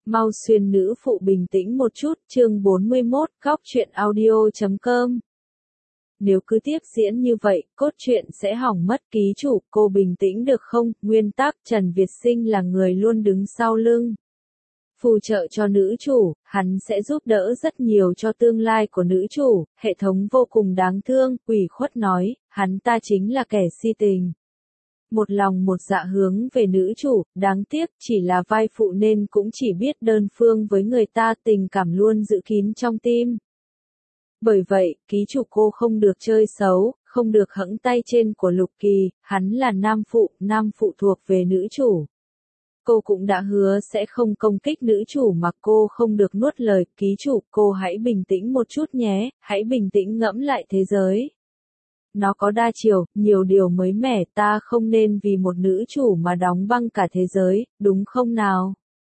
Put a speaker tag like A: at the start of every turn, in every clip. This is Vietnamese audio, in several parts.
A: Mau xuyên nữ phụ bình tĩnh một chút, chương 41, góc truyện audio.com. Nếu cứ tiếp diễn như vậy, cốt truyện sẽ hỏng mất. Ký chủ, cô bình tĩnh được không? Nguyên tắc, Trần Việt Sinh là người luôn đứng sau lưng phù trợ cho nữ chủ, hắn sẽ giúp đỡ rất nhiều cho tương lai của nữ chủ. Hệ thống vô cùng đáng thương, ủy khuất nói, hắn ta chính là kẻ si tình. Một lòng một dạ hướng về nữ chủ, đáng tiếc chỉ là vai phụ nên cũng chỉ biết đơn phương với người ta, tình cảm luôn giữ kín trong tim. Bởi vậy, ký chủ cô không được chơi xấu, không được hẫng tay trên của Lục Kỳ, hắn là nam phụ thuộc về nữ chủ. Cô cũng đã hứa sẽ không công kích nữ chủ mà cô không được nuốt lời. Ký chủ, cô hãy bình tĩnh một chút nhé, hãy bình tĩnh ngẫm lại thế giới. Nó có đa chiều, nhiều điều mới mẻ, ta không nên vì một nữ chủ mà đóng băng cả thế giới, đúng không nào?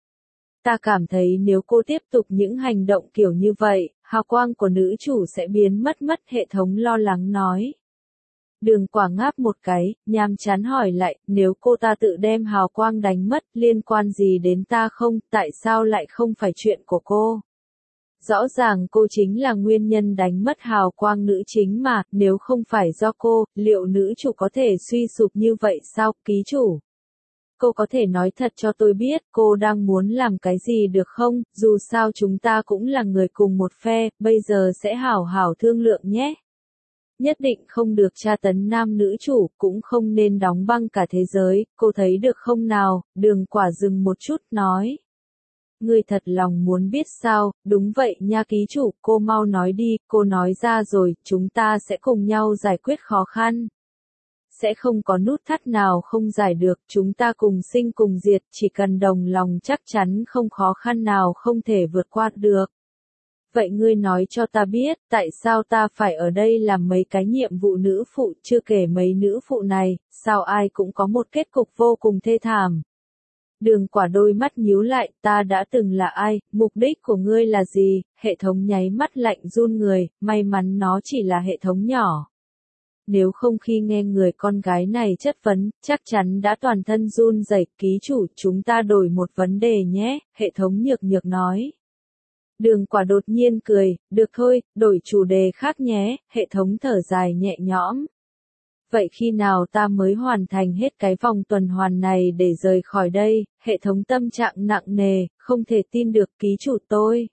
A: Ta cảm thấy nếu cô tiếp tục những hành động kiểu như vậy, hào quang của nữ chủ sẽ biến mất. Hệ thống lo lắng nói. Đường Quả ngáp một cái, nhàm chán hỏi lại, nếu cô ta tự đem hào quang đánh mất, liên quan gì đến ta không, tại sao lại không phải chuyện của cô? Rõ ràng cô chính là nguyên nhân đánh mất hào quang nữ chính mà, nếu không phải do cô, liệu nữ chủ có thể suy sụp như vậy sao? Ký chủ, cô có thể nói thật cho tôi biết, cô đang muốn làm cái gì được không? Dù sao chúng ta cũng là người cùng một phe, bây giờ sẽ hảo hảo thương lượng nhé. Nhất định không được tra tấn nam nữ chủ, cũng không nên đóng băng cả thế giới, cô thấy được không nào? Đường Quả dừng một chút nói. Ngươi thật lòng muốn biết sao? Đúng vậy nha ký chủ, cô mau nói đi, cô nói ra rồi, chúng ta sẽ cùng nhau giải quyết khó khăn. Sẽ không có nút thắt nào không giải được, chúng ta cùng sinh cùng diệt, chỉ cần đồng lòng chắc chắn không khó khăn nào không thể vượt qua được. Vậy ngươi nói cho ta biết, tại sao ta phải ở đây làm mấy cái nhiệm vụ nữ phụ, chưa kể mấy nữ phụ này, sao ai cũng có một kết cục vô cùng thê thảm. Đường Quả đôi mắt nhíu lại, ta đã từng là ai, mục đích của ngươi là gì? Hệ thống nháy mắt lạnh run người, may mắn nó chỉ là hệ thống nhỏ. Nếu không khi nghe người con gái này chất vấn, chắc chắn đã toàn thân run rẩy. Ký chủ, chúng ta đổi một vấn đề nhé, hệ thống nhược nói. Đường Quả đột nhiên cười, được thôi, đổi chủ đề khác nhé, hệ thống thở dài nhẹ nhõm. Vậy khi nào ta mới hoàn thành hết cái vòng tuần hoàn này để rời khỏi đây? Hệ thống tâm trạng nặng nề, không thể tin được. Ký chủ tôi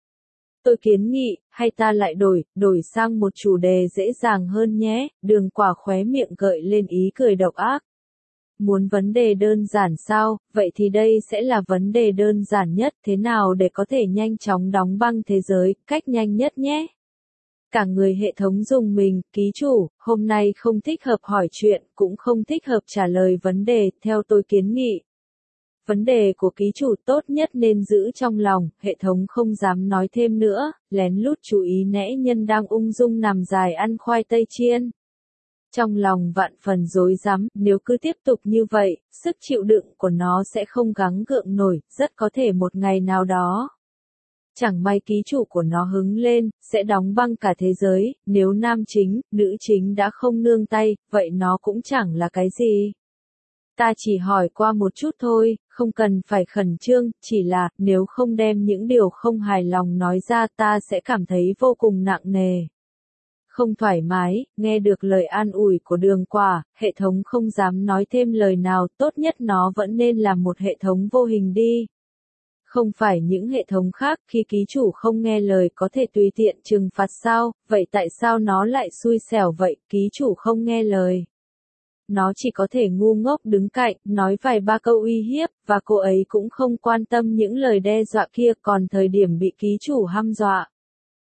A: kiến nghị, hay ta lại đổi sang một chủ đề dễ dàng hơn nhé. Đường Quả khóe miệng gợi lên ý cười độc ác. Muốn vấn đề đơn giản sao? Vậy thì đây sẽ là vấn đề đơn giản nhất, thế nào để có thể nhanh chóng đóng băng thế giới, cách nhanh nhất nhé. Cả người hệ thống dùng mình, ký chủ, hôm nay không thích hợp hỏi chuyện, cũng không thích hợp trả lời vấn đề, theo tôi kiến nghị. Vấn đề của ký chủ tốt nhất nên giữ trong lòng, hệ thống không dám nói thêm nữa, lén lút chú ý nẽ nhân đang ung dung nằm dài ăn khoai tây chiên. Trong lòng vạn phần rối rắm, nếu cứ tiếp tục như vậy, sức chịu đựng của nó sẽ không gắng gượng nổi, rất có thể một ngày nào đó. Chẳng may ký chủ của nó hứng lên, sẽ đóng băng cả thế giới, nếu nam chính, nữ chính đã không nương tay, vậy nó cũng chẳng là cái gì. Ta chỉ hỏi qua một chút thôi, không cần phải khẩn trương, chỉ là, nếu không đem những điều không hài lòng nói ra ta sẽ cảm thấy vô cùng nặng nề. Không thoải mái, nghe được lời an ủi của Đường Quả, hệ thống không dám nói thêm lời nào, tốt nhất nó vẫn nên là một hệ thống vô hình đi. Không phải những hệ thống khác, khi ký chủ không nghe lời có thể tùy tiện trừng phạt sao, vậy tại sao nó lại xui xẻo vậy? Ký chủ không nghe lời. Nó chỉ có thể ngu ngốc đứng cạnh, nói vài ba câu uy hiếp, và cô ấy cũng không quan tâm những lời đe dọa kia, còn thời điểm bị ký chủ hăm dọa.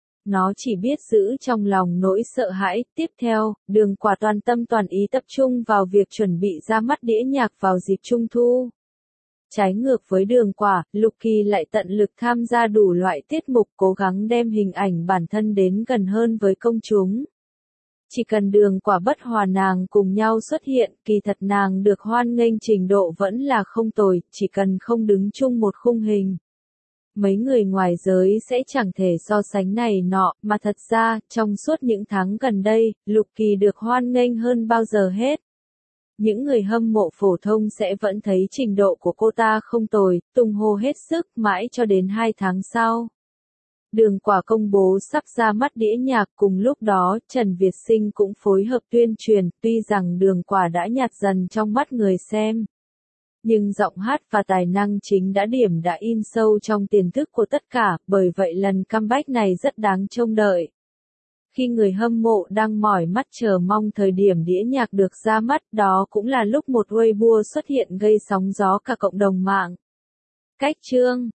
A: Nó chỉ biết giữ trong lòng nỗi sợ hãi. Tiếp theo, Đường Quả toàn tâm toàn ý tập trung vào việc chuẩn bị ra mắt đĩa nhạc vào dịp Trung thu. Trái ngược với Đường Quả, Lục Kỳ lại tận lực tham gia đủ loại tiết mục, cố gắng đem hình ảnh bản thân đến gần hơn với công chúng. Chỉ cần Đường Quả bất hòa nàng cùng nhau xuất hiện, kỳ thật nàng được hoan nghênh trình độ vẫn là không tồi, chỉ cần không đứng chung một khung hình. Mấy người ngoài giới sẽ chẳng thể so sánh này nọ, mà thật ra, trong suốt những tháng gần đây, Lục Kỳ được hoan nghênh hơn bao giờ hết. Những người hâm mộ phổ thông sẽ vẫn thấy trình độ của cô ta không tồi, tung hô hết sức mãi cho đến 2 tháng sau. Đường Quả công bố sắp ra mắt đĩa nhạc, cùng lúc đó Trần Việt Sinh cũng phối hợp tuyên truyền, tuy rằng Đường Quả đã nhạt dần trong mắt người xem. Nhưng giọng hát và tài năng chính đã in sâu trong tiềm thức của tất cả, bởi vậy lần comeback này rất đáng trông đợi. Khi người hâm mộ đang mỏi mắt chờ mong thời điểm đĩa nhạc được ra mắt, đó cũng là lúc một Weibo xuất hiện gây sóng gió cả cộng đồng mạng. Cách chương